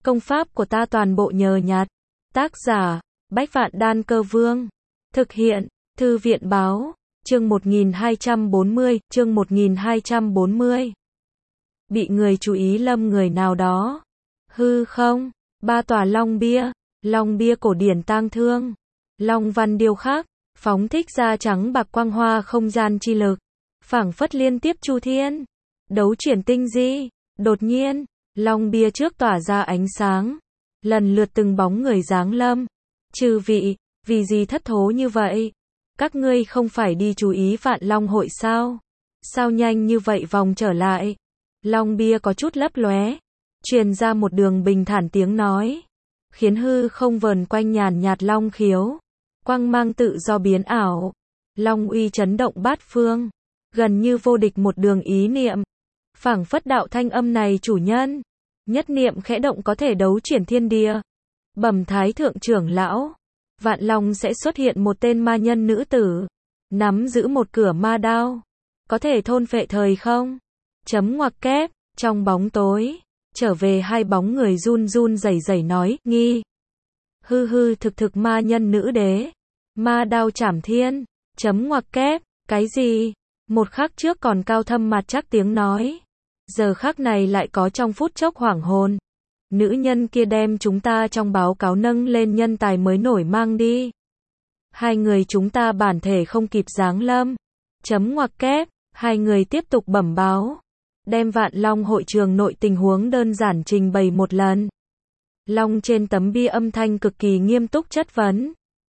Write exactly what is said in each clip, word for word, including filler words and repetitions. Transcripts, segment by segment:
Công pháp của ta toàn bộ nhờ nhặt. Tác giả, Bách Vạn Đan Cơ Vương. Thực hiện, Thư viện Báo. Chương một nghìn hai trăm bốn mươi, chương một nghìn hai trăm bốn mươi. Bị người chú ý lâm người nào đó. Hư không, ba tòa long bia, long bia cổ điển tang thương. Long văn điêu khắc, phóng thích ra trắng bạc quang hoa không gian chi lực. Phảng phất liên tiếp chu thiên. Đấu chuyển tinh di. Đột nhiên, long bia trước tỏa ra ánh sáng. Lần lượt từng bóng người giáng lâm. Chư vị, vì gì thất thố như vậy? Các ngươi không phải đi chú ý Vạn Long hội sao? Sao nhanh như vậy vòng trở lại? Long bia có chút lấp lóe, truyền ra một đường bình thản tiếng nói, khiến hư không vờn quanh nhàn nhạt long khiếu, quang mang tự do biến ảo, long uy chấn động bát phương, gần như vô địch một đường ý niệm. Phảng phất đạo thanh âm này chủ nhân, nhất niệm khẽ động có thể đấu chuyển thiên địa. Bẩm thái thượng trưởng lão, Vạn Long sẽ xuất hiện một tên ma nhân nữ tử, nắm giữ một cửa ma đao, có thể thôn phệ thời không. Chấm ngoặc kép, trong bóng tối, trở về hai bóng người run run rẩy rẩy nói, nghi. Hư hư thực thực ma nhân nữ đế, ma đao trảm thiên, chấm ngoặc kép, cái gì? Một khắc trước còn cao thâm mặt chắc tiếng nói, giờ khắc này lại có trong phút chốc hoảng hồn. Nữ nhân kia đem chúng ta trong báo cáo nâng lên nhân tài mới nổi mang đi. Hai người chúng ta bản thể không kịp giáng lâm. Chấm ngoặc kép, hai người tiếp tục bẩm báo. Đem Vạn Long hội trường nội tình huống đơn giản trình bày một lần. Long trên tấm bia âm thanh cực kỳ nghiêm túc chất vấn.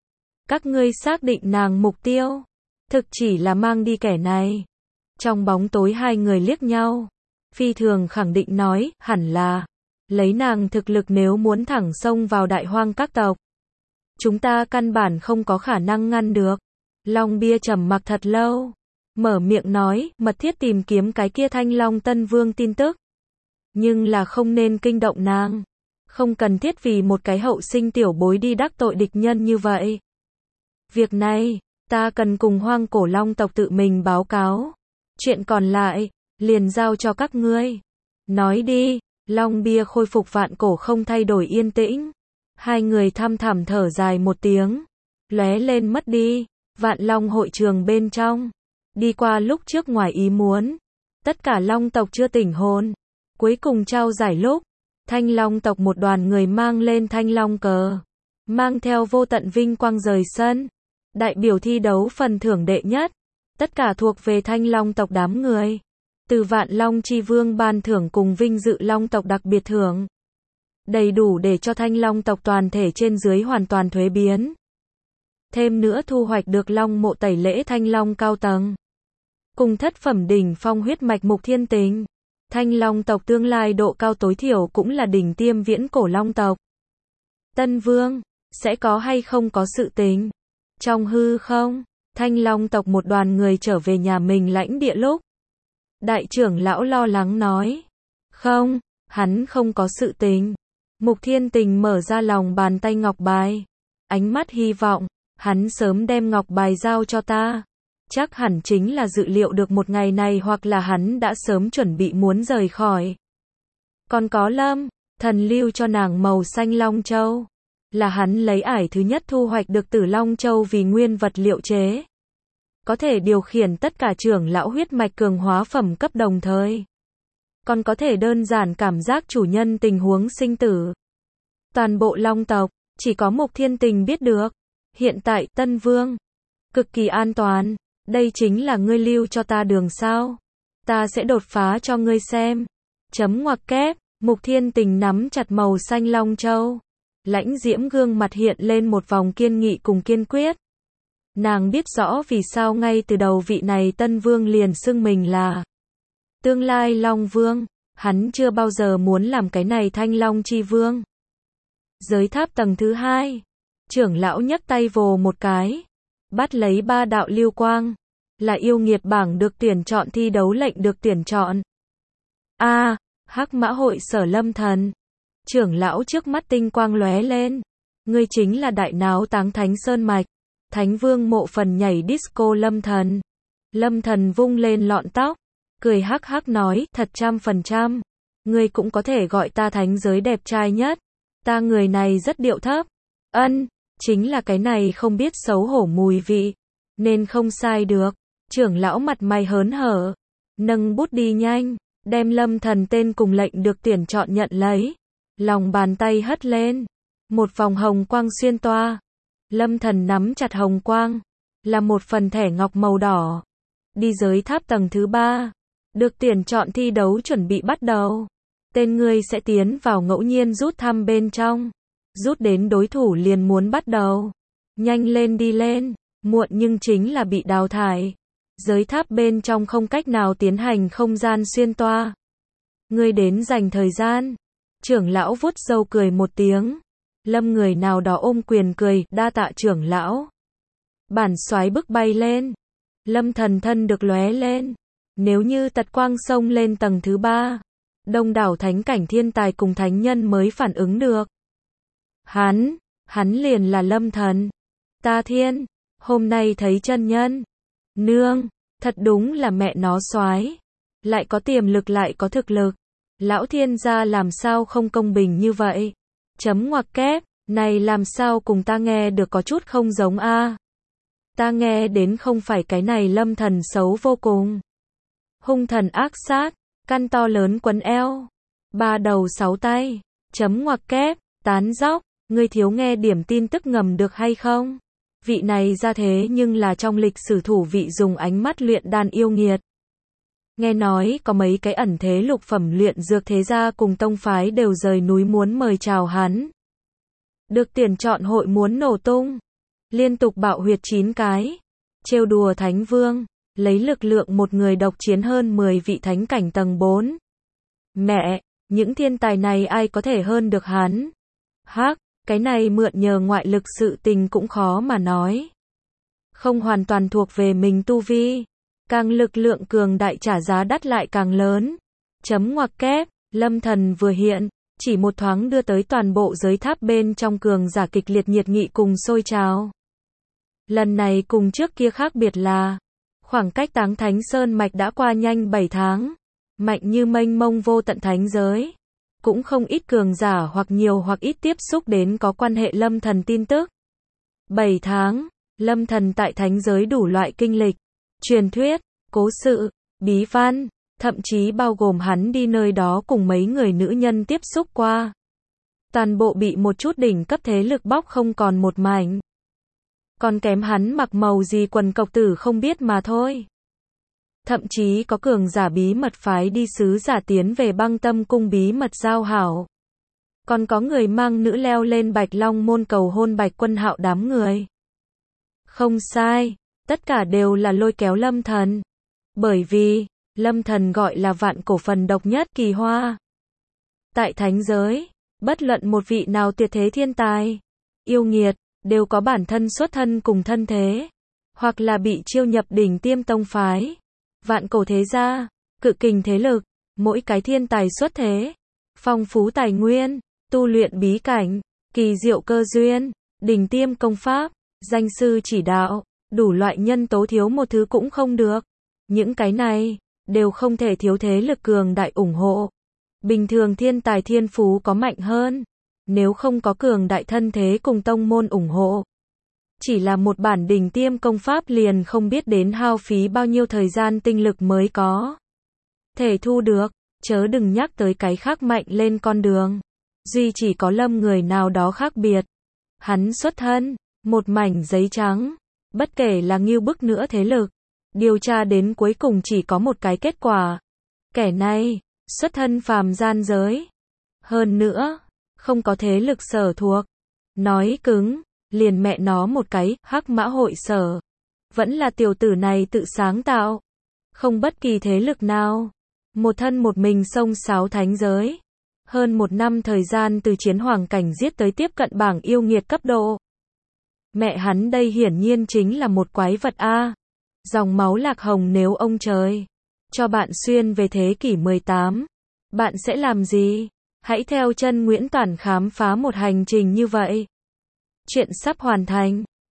Các ngươi xác định nàng mục tiêu, thực chỉ là mang đi kẻ này. Trong bóng tối hai người liếc nhau. Phi thường khẳng định nói, hẳn là lấy nàng thực lực nếu muốn thẳng xông vào đại hoang các tộc, chúng ta căn bản không có khả năng ngăn được. Long bia trầm mặc thật lâu, mở miệng nói, mật thiết tìm kiếm cái kia Thanh Long Tân Vương tin tức. Nhưng là không nên kinh động nàng. Không cần thiết vì một cái hậu sinh tiểu bối đi đắc tội địch nhân như vậy. Việc này, ta cần cùng hoang cổ long tộc tự mình báo cáo. Chuyện còn lại, liền giao cho các ngươi. Nói đi. Long bia khôi phục vạn cổ không thay đổi yên tĩnh. Hai người thăm thẳm thở dài một tiếng, lóe lên mất đi. Vạn Long hội trường bên trong, đi qua lúc trước ngoài ý muốn, tất cả long tộc chưa tỉnh hồn. Cuối cùng trao giải lúc, Thanh Long tộc một đoàn người mang lên Thanh Long cờ, mang theo vô tận vinh quang rời sân. Đại biểu thi đấu phần thưởng đệ nhất, tất cả thuộc về Thanh Long tộc đám người. Từ Vạn Long Chi Vương ban thưởng cùng vinh dự long tộc đặc biệt thưởng, đầy đủ để cho Thanh Long tộc toàn thể trên dưới hoàn toàn thuế biến. Thêm nữa thu hoạch được long mộ tẩy lễ Thanh Long cao tầng, cùng thất phẩm đỉnh phong huyết mạch Mục Thiên Tình. Thanh Long tộc tương lai độ cao tối thiểu cũng là đỉnh tiêm viễn cổ long tộc. Tân Vương, sẽ có hay không có sự tình? Trong hư không, Thanh Long tộc một đoàn người trở về nhà mình lãnh địa lúc, đại trưởng lão lo lắng nói, không, hắn không có sự tình. Mục Thiên Tình mở ra lòng bàn tay ngọc bài, ánh mắt hy vọng, hắn sớm đem ngọc bài giao cho ta. Chắc hẳn chính là dự liệu được một ngày này, hoặc là hắn đã sớm chuẩn bị muốn rời khỏi. Còn có Lâm, thần lưu cho nàng màu xanh Long Châu, là hắn lấy ải thứ nhất thu hoạch được từ Long Châu vì nguyên vật liệu chế. Có thể điều khiển tất cả trưởng lão huyết mạch cường hóa phẩm cấp đồng thời. Còn có thể đơn giản cảm giác chủ nhân tình huống sinh tử. Toàn bộ long tộc, chỉ có Mục Thiên Tình biết được. Hiện tại Tân Vương, cực kỳ an toàn. Đây chính là ngươi lưu cho ta đường sao? Ta sẽ đột phá cho ngươi xem. Chấm ngoặc kép, Mục Thiên Tình nắm chặt màu xanh Long Châu. Lãnh diễm gương mặt hiện lên một vòng kiên nghị cùng kiên quyết. Nàng biết rõ vì sao ngay từ đầu vị này Tân Vương liền xưng mình là tương lai Long Vương. Hắn chưa bao giờ muốn làm cái này Thanh Long Chi Vương. Giới tháp tầng thứ hai, trưởng lão nhấc tay vồ một cái, bắt lấy ba đạo lưu quang, là yêu nghiệt bảng được tuyển chọn thi đấu lệnh được tuyển chọn. A, à, Hắc Mã hội Sở Lâm Thần. Trưởng lão trước mắt tinh quang lóe lên, ngươi chính là đại náo táng Thánh Sơn mạch, Thánh Vương mộ phần nhảy disco Lâm Thần. Lâm Thần vung lên lọn tóc, cười hắc hắc nói, thật trăm phần trăm, ngươi cũng có thể gọi ta thánh giới đẹp trai nhất. Ta người này rất điệu thấp. Ân, chính là cái này không biết xấu hổ mùi vị. Nên không sai được. Trưởng lão mặt mày hớn hở. Nâng bút đi nhanh. Đem Lâm Thần tên cùng lệnh được tuyển chọn nhận lấy. Lòng bàn tay hất lên. Một vòng hồng quang xuyên toa. Lâm Thần nắm chặt hồng quang. Là một phần thẻ ngọc màu đỏ. Đi giới tháp tầng thứ ba. Được tuyển chọn thi đấu chuẩn bị bắt đầu. Tên ngươi sẽ tiến vào ngẫu nhiên rút thăm bên trong. Rút đến đối thủ liền muốn bắt đầu. Nhanh lên đi lên. Muộn nhưng chính là bị đào thải. Giới tháp bên trong không cách nào tiến hành không gian xuyên toa. Ngươi đến dành thời gian. Trưởng lão vuốt râu cười một tiếng. Lâm người nào đó ôm quyền cười, đa tạ trưởng lão. Bản soái bức bay lên. Lâm Thần thân được lóe lên. Nếu như tật quang xông lên tầng thứ ba, đông đảo thánh cảnh thiên tài cùng thánh nhân mới phản ứng được. Hắn, hắn liền là Lâm Thần. Ta thiên, hôm nay thấy chân nhân. Nương, thật đúng là mẹ nó soái. Lại có tiềm lực lại có thực lực. Lão thiên gia làm sao không công bình như vậy? Chấm ngoặc kép, này làm sao cùng ta nghe được có chút không giống a? À? Ta nghe đến không phải cái này Lâm Thần xấu vô cùng. Hung thần ác sát, căn to lớn quấn eo, ba đầu sáu tay, chấm ngoặc kép, tán dóc, ngươi thiếu nghe điểm tin tức ngầm được hay không? Vị này ra thế nhưng là trong lịch sử thủ vị dùng ánh mắt luyện đan yêu nghiệt. Nghe nói có mấy cái ẩn thế lục phẩm luyện dược thế gia cùng tông phái đều rời núi muốn mời chào hắn. Được tuyển chọn hội muốn nổ tung. Liên tục bạo huyệt chín cái. Trêu đùa Thánh Vương. Lấy lực lượng một người độc chiến hơn mười vị thánh cảnh tầng bốn. Mẹ, những thiên tài này ai có thể hơn được hắn? Hắc, cái này mượn nhờ ngoại lực sự tình cũng khó mà nói. Không hoàn toàn thuộc về mình tu vi. Càng lực lượng cường đại trả giá đắt lại càng lớn. Chấm ngoặc kép, Lâm Thần vừa hiện, chỉ một thoáng đưa tới toàn bộ giới tháp bên trong cường giả kịch liệt nhiệt nghị cùng sôi trào. Lần này cùng trước kia khác biệt là, khoảng cách Táng Thánh Sơn Mạch đã qua nhanh bảy tháng, mạnh như mênh mông vô tận thánh giới. Cũng không ít cường giả hoặc nhiều hoặc ít tiếp xúc đến có quan hệ Lâm Thần tin tức. bảy tháng, Lâm Thần tại thánh giới đủ loại kinh lịch, truyền thuyết, cố sự, bí văn, thậm chí bao gồm hắn đi nơi đó cùng mấy người nữ nhân tiếp xúc qua. Toàn bộ bị một chút đỉnh cấp thế lực bóc không còn một mảnh. Còn kém hắn mặc màu gì quần cộc tử không biết mà thôi. Thậm chí có cường giả bí mật phái đi sứ giả tiến về Băng Tâm cung bí mật giao hảo. Còn có người mang nữ leo lên Bạch Long môn cầu hôn Bạch Quân Hạo đám người. Không sai, tất cả đều là lôi kéo Lâm Thần. Bởi vì, Lâm Thần gọi là vạn cổ phần độc nhất kỳ hoa. Tại thánh giới, bất luận một vị nào tuyệt thế thiên tài, yêu nghiệt, đều có bản thân xuất thân cùng thân thế, hoặc là bị chiêu nhập đỉnh tiêm tông phái, vạn cổ thế gia, cự kình thế lực, mỗi cái thiên tài xuất thế, phong phú tài nguyên, tu luyện bí cảnh, kỳ diệu cơ duyên, đỉnh tiêm công pháp, danh sư chỉ đạo, đủ loại nhân tố thiếu một thứ cũng không được. Những cái này, đều không thể thiếu thế lực cường đại ủng hộ. Bình thường thiên tài thiên phú có mạnh hơn, nếu không có cường đại thân thế cùng tông môn ủng hộ. Chỉ là một bản đỉnh tiêm công pháp liền không biết đến hao phí bao nhiêu thời gian tinh lực mới có thể thu được, chớ đừng nhắc tới cái khác mạnh lên con đường. Duy chỉ có Lâm người nào đó khác biệt. Hắn xuất thân, một mảnh giấy trắng, bất kể là nghiêu bức nữa thế lực. Điều tra đến cuối cùng chỉ có một cái kết quả. Kẻ này, xuất thân phàm gian giới. Hơn nữa, không có thế lực sở thuộc. Nói cứng, liền mẹ nó một cái, hắc mã hội sở. Vẫn là tiểu tử này tự sáng tạo. Không bất kỳ thế lực nào. Một thân một mình xông xáo thánh giới. Hơn một năm thời gian từ chiến hoàng cảnh giết tới tiếp cận bảng yêu nghiệt cấp độ. Mẹ hắn đây hiển nhiên chính là một quái vật A. Dòng máu lạc hồng nếu ông trời cho bạn xuyên về thế kỷ mười tám, bạn sẽ làm gì? Hãy theo chân Nguyễn Toản khám phá một hành trình như vậy. Chuyện sắp hoàn thành.